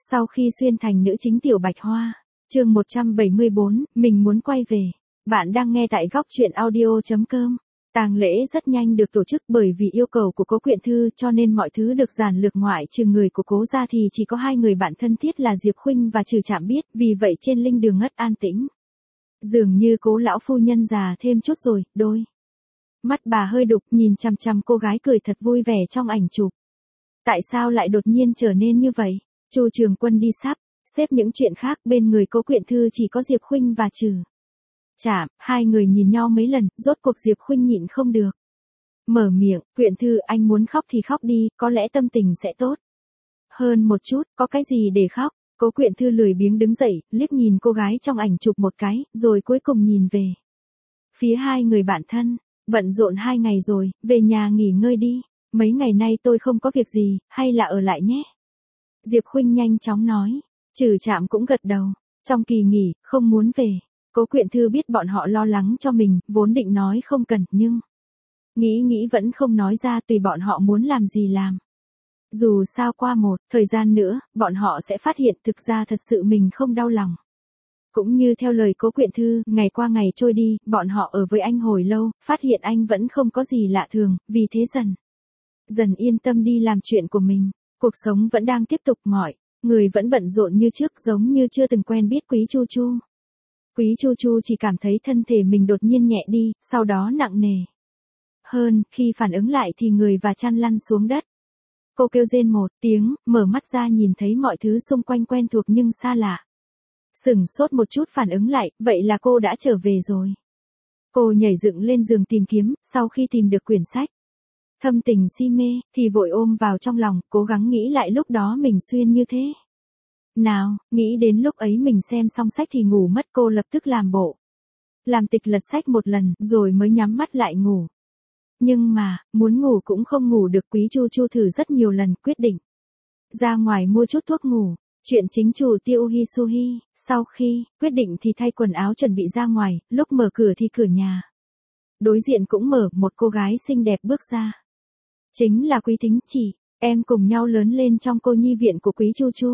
Sau khi xuyên thành nữ chính Tiểu Bạch Hoa, chương 174, mình muốn quay về. Bạn đang nghe tại góc truyện audio.com. Tang lễ rất nhanh được tổ chức bởi vì yêu cầu của Cố Quyện Thư cho nên mọi thứ được giản lược, ngoại trừ người của Cố gia thì chỉ có hai người bạn thân thiết là Diệp Khuynh và Trừ Trạm biết, vì vậy trên linh đường ngất an tĩnh. Dường như Cố lão phu nhân già thêm chút rồi, đôi mắt bà hơi đục nhìn chằm chằm cô gái cười thật vui vẻ trong ảnh chụp. Tại sao lại đột nhiên trở nên như vậy? Chu Trường Quân đi sắp xếp những chuyện khác, bên người Cố Quyện Thư chỉ có Diệp Khuynh và Trừ Trạm, hai người nhìn nhau mấy lần, rốt cuộc Diệp Khuynh nhịn không được. Mở miệng, Quyện Thư, anh muốn khóc thì khóc đi, có lẽ tâm tình sẽ tốt hơn một chút, có cái gì để khóc? Cố Quyện Thư lười biếng đứng dậy, liếc nhìn cô gái trong ảnh chụp một cái, rồi cuối cùng nhìn về phía hai người bạn thân. Bận rộn 2 ngày rồi, về nhà nghỉ ngơi đi, mấy ngày nay tôi không có việc gì, hay là ở lại nhé. Diệp Khuynh nhanh chóng nói, Trừ Trạm cũng gật đầu, trong kỳ nghỉ, không muốn về. Cố Quyện Thư biết bọn họ lo lắng cho mình, vốn định nói không cần, nhưng nghĩ vẫn không nói ra, tùy bọn họ muốn làm gì làm. Dù sao qua một thời gian nữa, bọn họ sẽ phát hiện thực ra thật sự mình không đau lòng. Cũng như theo lời Cố Quyện Thư, ngày qua ngày trôi đi, bọn họ ở với anh hồi lâu, phát hiện anh vẫn không có gì lạ thường, vì thế dần yên tâm đi làm chuyện của mình. Cuộc sống vẫn đang tiếp tục, mọi người vẫn bận rộn như trước, giống như chưa từng quen biết Quý Chu Chu. Quý Chu Chu chỉ cảm thấy thân thể mình đột nhiên nhẹ đi, sau đó nặng nề hơn, khi phản ứng lại thì người và chăn lăn xuống đất. Cô kêu rên một tiếng, mở mắt ra nhìn thấy mọi thứ xung quanh quen thuộc nhưng xa lạ. Sửng sốt một chút phản ứng lại, vậy là cô đã trở về rồi. Cô nhảy dựng lên giường tìm kiếm, sau khi tìm được quyển sách Thâm Tình Si Mê, thì vội ôm vào trong lòng, cố gắng nghĩ lại lúc đó mình xuyên như thế nào, nghĩ đến lúc ấy mình xem xong sách thì ngủ mất, cô lập tức làm bộ làm tịch lật sách một lần, rồi mới nhắm mắt lại ngủ. Nhưng mà, muốn ngủ cũng không ngủ được. Quý Chu Chu thử rất nhiều lần, quyết định ra ngoài mua chút thuốc ngủ. Chuyện chính chủ Tiêu Hisuhi, sau khi quyết định thì thay quần áo chuẩn bị ra ngoài, lúc mở cửa thì cửa nhà đối diện cũng mở, một cô gái xinh đẹp bước ra. Chính là Quý Thính, chị em cùng nhau lớn lên trong cô nhi viện của Quý Chu Chu.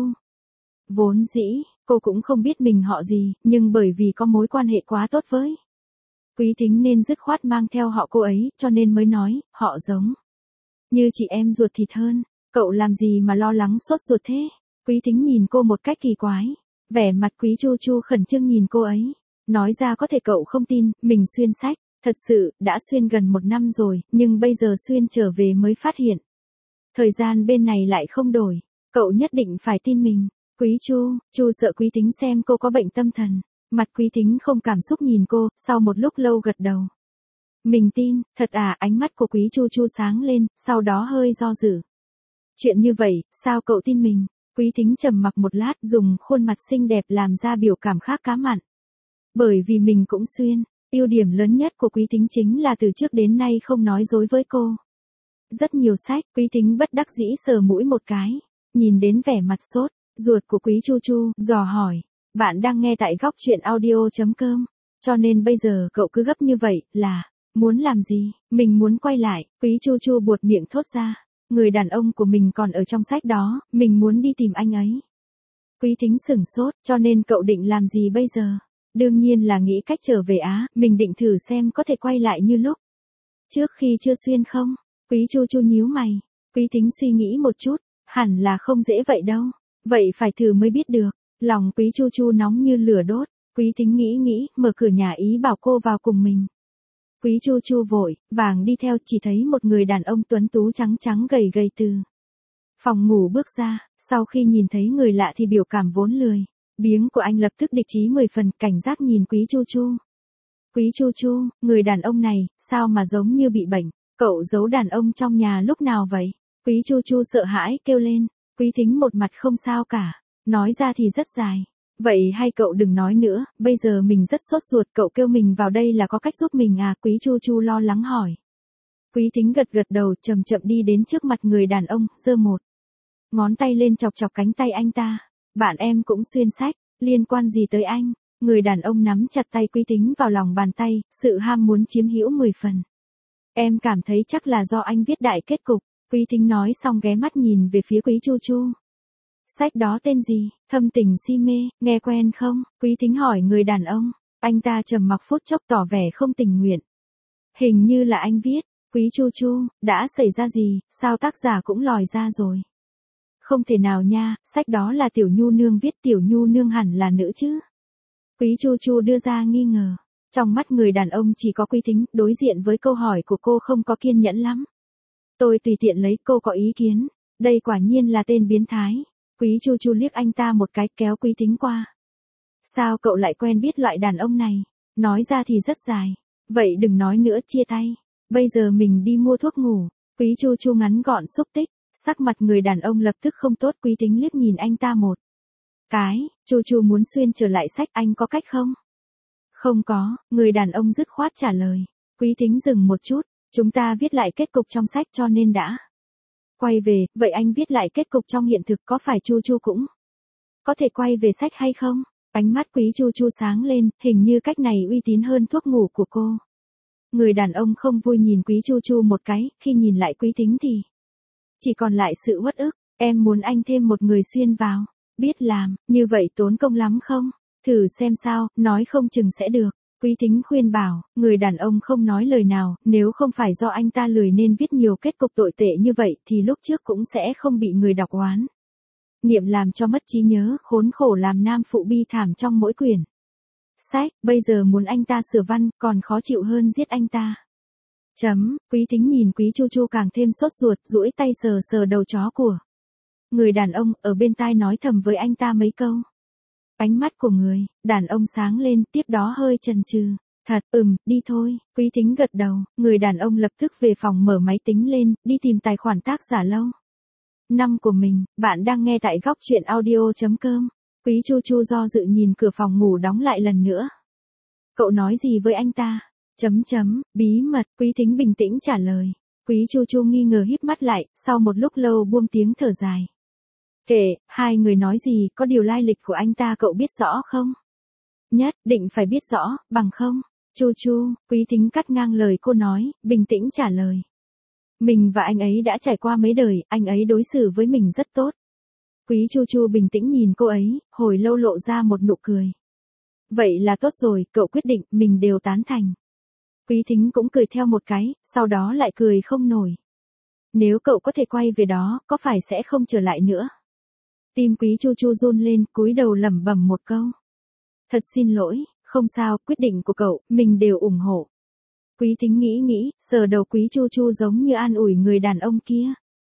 Vốn dĩ, cô cũng không biết mình họ gì, nhưng bởi vì có mối quan hệ quá tốt với Quý Thính nên dứt khoát mang theo họ cô ấy, cho nên mới nói, họ giống như chị em ruột thịt hơn. Cậu làm gì mà lo lắng sốt ruột thế? Quý Thính nhìn cô một cách kỳ quái. Vẻ mặt Quý Chu Chu khẩn trương nhìn cô ấy. Nói ra có thể cậu không tin, mình xuyên sách. Thật sự, đã xuyên gần 1 năm rồi, nhưng bây giờ xuyên trở về mới phát hiện. Thời gian bên này lại không đổi. Cậu nhất định phải tin mình. Quý Chu sợ Quý Thính xem cô có bệnh tâm thần. Mặt Quý Thính không cảm xúc nhìn cô, sau một lúc lâu gật đầu. Mình tin, thật à? Ánh mắt của Quý Chu Chu sáng lên, sau đó hơi do dự. Chuyện như vậy, sao cậu tin mình? Quý Thính trầm mặc một lát, dùng khuôn mặt xinh đẹp làm ra biểu cảm khác cá mặn. Bởi vì mình cũng xuyên, ưu điểm lớn nhất của Quý Thính chính là từ trước đến nay không nói dối với cô. Rất nhiều sách, Quý Thính bất đắc dĩ sờ mũi một cái, nhìn đến vẻ mặt sốt ruột của Quý Chu Chu, dò hỏi, bạn đang nghe tại góc truyện audio.com, cho nên bây giờ cậu cứ gấp như vậy, là muốn làm gì? Mình muốn quay lại. Quý Chu Chu buột miệng thốt ra. Người đàn ông của mình còn ở trong sách đó, mình muốn đi tìm anh ấy. Quý Thính sửng sốt, cho nên cậu định làm gì bây giờ? Đương nhiên là nghĩ cách trở về Á, mình định thử xem có thể quay lại như lúc trước khi chưa xuyên không? Quý Chu Chu nhíu mày. Quý Thính suy nghĩ một chút, hẳn là không dễ vậy đâu. Vậy phải thử mới biết được. Lòng Quý Chu Chu nóng như lửa đốt. Quý Thính nghĩ, mở cửa nhà ý bảo cô vào cùng mình. Quý Chu Chu vội vàng đi theo, chỉ thấy một người đàn ông tuấn tú trắng trắng gầy gầy từ phòng ngủ bước ra. Sau khi nhìn thấy người lạ thì biểu cảm vốn lười biếng của anh lập tức địch chí 10 phần, cảnh giác nhìn Quý Chu Chu. Quý Chu Chu, người đàn ông này, sao mà giống như bị bệnh? Cậu giấu đàn ông trong nhà lúc nào vậy? Quý Chu Chu sợ hãi kêu lên. Quý Thính một mặt không sao cả, nói ra thì rất dài. Vậy hay cậu đừng nói nữa, bây giờ mình rất sốt ruột, cậu kêu mình vào đây là có cách giúp mình à? Quý Chu Chu lo lắng hỏi. Quý Thính gật đầu, chậm chậm đi đến trước mặt người đàn ông, giơ một ngón tay lên chọc chọc cánh tay anh ta. Bạn em cũng xuyên sách, liên quan gì tới anh? Người đàn ông nắm chặt tay Quý Thính vào lòng bàn tay, sự ham muốn chiếm hữu 10 phần. Em cảm thấy chắc là do anh viết đại kết cục. Quý Thính nói xong ghé mắt nhìn về phía Quý Chu Chu. Sách đó tên gì? Thâm tình si mê, nghe quen không? Quý Thính hỏi người đàn ông. Anh ta trầm mặc phút chốc tỏ vẻ không tình nguyện. Hình như là anh viết. Quý Chu Chu, đã xảy ra gì, sao tác giả cũng lòi ra rồi? Không thể nào nha, sách đó là Tiểu Nhu Nương viết, Tiểu Nhu Nương hẳn là nữ chứ. Quý Chu Chu đưa ra nghi ngờ. Trong mắt người đàn ông chỉ có Quý Thính, đối diện với câu hỏi của cô không có kiên nhẫn lắm. Tôi tùy tiện lấy, cô có ý kiến. Đây quả nhiên là tên biến thái. Quý Chu Chu liếc anh ta một cái, kéo Quý Thính qua. Sao cậu lại quen biết loại đàn ông này? Nói ra thì rất dài. Vậy đừng nói nữa, chia tay. Bây giờ mình đi mua thuốc ngủ. Quý Chu Chu ngắn gọn xúc tích. Sắc mặt người đàn ông lập tức không tốt. Quý Thính liếc nhìn anh ta một cái. Chu Chu muốn xuyên trở lại sách, anh có cách không? Không có, người đàn ông dứt khoát trả lời. Quý Thính dừng một chút. Chúng ta viết lại kết cục trong sách cho nên đã quay về. Vậy anh viết lại kết cục trong hiện thực, có phải Chu Chu cũng có thể quay về sách hay không? Ánh mắt Quý Chu Chu sáng lên, hình như cách này uy tín hơn thuốc ngủ của cô. Người đàn ông không vui nhìn Quý Chu Chu một cái, khi nhìn lại Quý Thính thì chỉ còn lại sự uất ức. Em muốn anh thêm một người xuyên vào. Biết làm, như vậy tốn công lắm không? Thử xem sao, nói không chừng sẽ được. Quý Thính khuyên bảo, người đàn ông không nói lời nào, nếu không phải do anh ta lười nên viết nhiều kết cục tồi tệ như vậy thì lúc trước cũng sẽ không bị người đọc oán niệm làm cho mất trí nhớ, khốn khổ làm nam phụ bi thảm trong mỗi quyển sách, bây giờ muốn anh ta sửa văn, còn khó chịu hơn giết anh ta. Quý Thính nhìn Quý Chu Chu càng thêm sốt ruột, duỗi tay sờ sờ đầu chó của người đàn ông, ở bên tai nói thầm với anh ta mấy câu. Ánh mắt của người đàn ông sáng lên, tiếp đó hơi chần chừ. Thật, đi thôi. Quý Thính gật đầu, người đàn ông lập tức về phòng mở máy tính lên, đi tìm tài khoản tác giả lâu năm của mình. Bạn đang nghe tại góc truyện audio.com. Quý Chu Chu do dự nhìn cửa phòng ngủ đóng lại lần nữa. Cậu nói gì với anh ta? Bí mật. Quý Thính bình tĩnh trả lời. Quý Chu Chu nghi ngờ híp mắt lại, sau một lúc lâu buông tiếng thở dài. Kệ, hai người nói gì, có điều lai lịch của anh ta cậu biết rõ không? Nhất định phải biết rõ, bằng không? Chu Chu, Quý Thính cắt ngang lời cô nói, bình tĩnh trả lời. Mình và anh ấy đã trải qua mấy đời, anh ấy đối xử với mình rất tốt. Quý Chu Chu bình tĩnh nhìn cô ấy, hồi lâu lộ ra một nụ cười. Vậy là tốt rồi, cậu quyết định, mình đều tán thành. Quý Thính cũng cười theo một cái, sau đó lại cười không nổi. Nếu cậu có thể quay về đó, có phải sẽ không trở lại nữa? Tim Quý Chu Chu run lên, cúi đầu lẩm bẩm một câu. Thật xin lỗi, không sao, quyết định của cậu, mình đều ủng hộ. Quý Thính nghĩ, sờ đầu Quý Chu Chu giống như an ủi người đàn ông kia.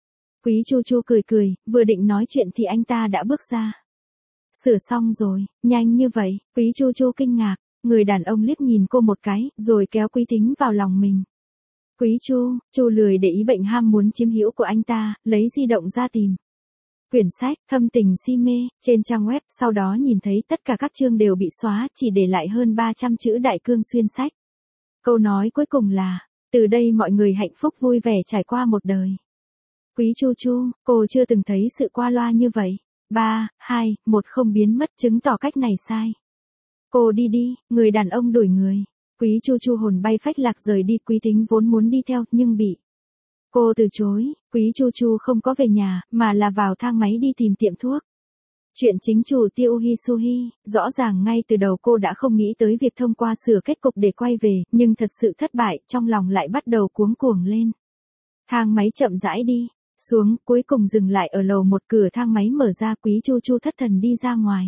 Quý Chu Chu cười, vừa định nói chuyện thì anh ta đã bước ra. Sửa xong rồi, nhanh như vậy, Quý Chu Chu kinh ngạc, người đàn ông liếc nhìn cô một cái, rồi kéo Quý Thính vào lòng mình. Quý Chu lười để ý bệnh ham muốn chiếm hữu của anh ta, lấy di động ra tìm quyển sách Thâm tình si mê trên trang web, sau đó nhìn thấy tất cả các chương đều bị xóa, chỉ để lại hơn 300 chữ đại cương xuyên sách. Câu nói cuối cùng là, từ đây mọi người hạnh phúc vui vẻ trải qua một đời. Quý Chu Chu, cô chưa từng thấy sự qua loa như vậy. 3, 2, 1 không biến mất, chứng tỏ cách này sai. Cô đi, người đàn ông đuổi người. Quý Chu Chu hồn bay phách lạc rời đi. Quý Thính vốn muốn đi theo, nhưng bị cô từ chối. Quý Chu Chu không có về nhà, mà là vào thang máy đi tìm tiệm thuốc. Chuyện chính chủ Tiêu Hisuhi, rõ ràng ngay từ đầu cô đã không nghĩ tới việc thông qua sửa kết cục để quay về, nhưng thật sự thất bại, trong lòng lại bắt đầu cuống cuồng lên. Thang máy chậm rãi đi xuống, cuối cùng dừng lại ở lầu một, cửa thang máy mở ra, Quý Chu Chu thất thần đi ra ngoài.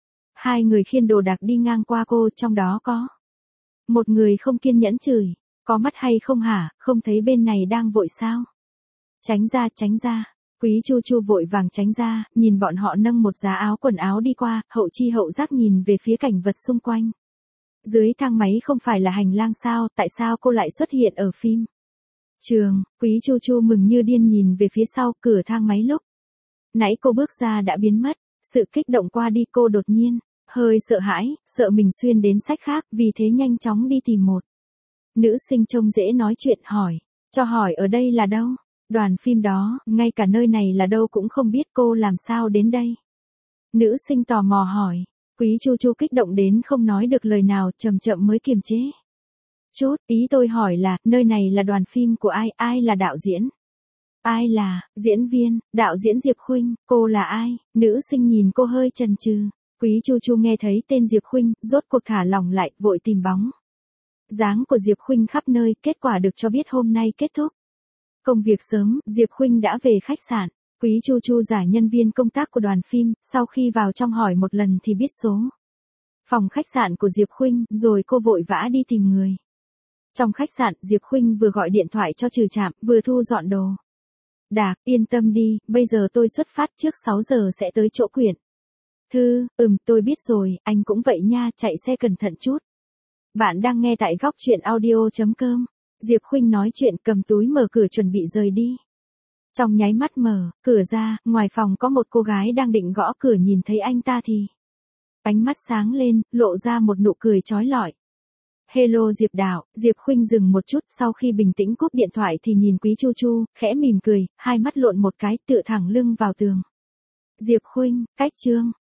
Hai người khiêng đồ đạc đi ngang qua cô, trong đó có một người không kiên nhẫn chửi, có mắt hay không hả, không thấy bên này đang vội sao? Tránh ra. Quý Chu Chu vội vàng tránh ra, nhìn bọn họ nâng một giá áo quần áo đi qua, hậu chi hậu giác nhìn về phía cảnh vật xung quanh. Dưới thang máy không phải là hành lang sao, tại sao cô lại xuất hiện ở phim trường? Quý Chu Chu mừng như điên nhìn về phía sau, cửa thang máy lúc nãy cô bước ra đã biến mất. Sự kích động qua đi, cô đột nhiên hơi sợ hãi, sợ mình xuyên đến sách khác, vì thế nhanh chóng đi tìm một nữ sinh trông dễ nói chuyện, hỏi ở đây là đâu? Đoàn phim đó, ngay cả nơi này là đâu cũng không biết, cô làm sao đến đây? Nữ sinh tò mò hỏi. Quý Chu Chu kích động đến không nói được lời nào, chậm mới kiềm chế. Chút, ý tôi hỏi là, nơi này là đoàn phim của ai là đạo diễn? Ai là, diễn viên, đạo diễn Diệp Khuynh, cô là ai? Nữ sinh nhìn cô hơi chần chừ. Quý Chu Chu nghe thấy tên Diệp Khuynh, rốt cuộc thả lỏng lại, vội tìm bóng dáng của Diệp Khuynh khắp nơi, kết quả được cho biết hôm nay kết thúc. Công việc sớm, Diệp Khuynh đã về khách sạn. Quý Chu Chu giả nhân viên công tác của đoàn phim, sau khi vào trong hỏi một lần thì biết số phòng khách sạn của Diệp Khuynh, rồi cô vội vã đi tìm người. Trong khách sạn, Diệp Khuynh vừa gọi điện thoại cho Trừ Trạm, vừa thu dọn đồ đạc. Yên tâm đi, bây giờ tôi xuất phát trước 6 giờ sẽ tới chỗ Quyển Thư. Tôi biết rồi, anh cũng vậy nha, chạy xe cẩn thận chút. Bạn đang nghe tại góc truyện audio.com. Diệp Khuynh nói chuyện, cầm túi mở cửa chuẩn bị rời đi. Trong nháy mắt mở cửa ra, ngoài phòng có một cô gái đang định gõ cửa, nhìn thấy anh ta thì ánh mắt sáng lên, lộ ra một nụ cười chói lọi. Hello Diệp Đạo. Diệp Khuynh dừng một chút, sau khi bình tĩnh cúp điện thoại thì nhìn Quý Chu Chu, khẽ mỉm cười, hai mắt lộn một cái, tựa thẳng lưng vào tường. Diệp Khuynh, cách chương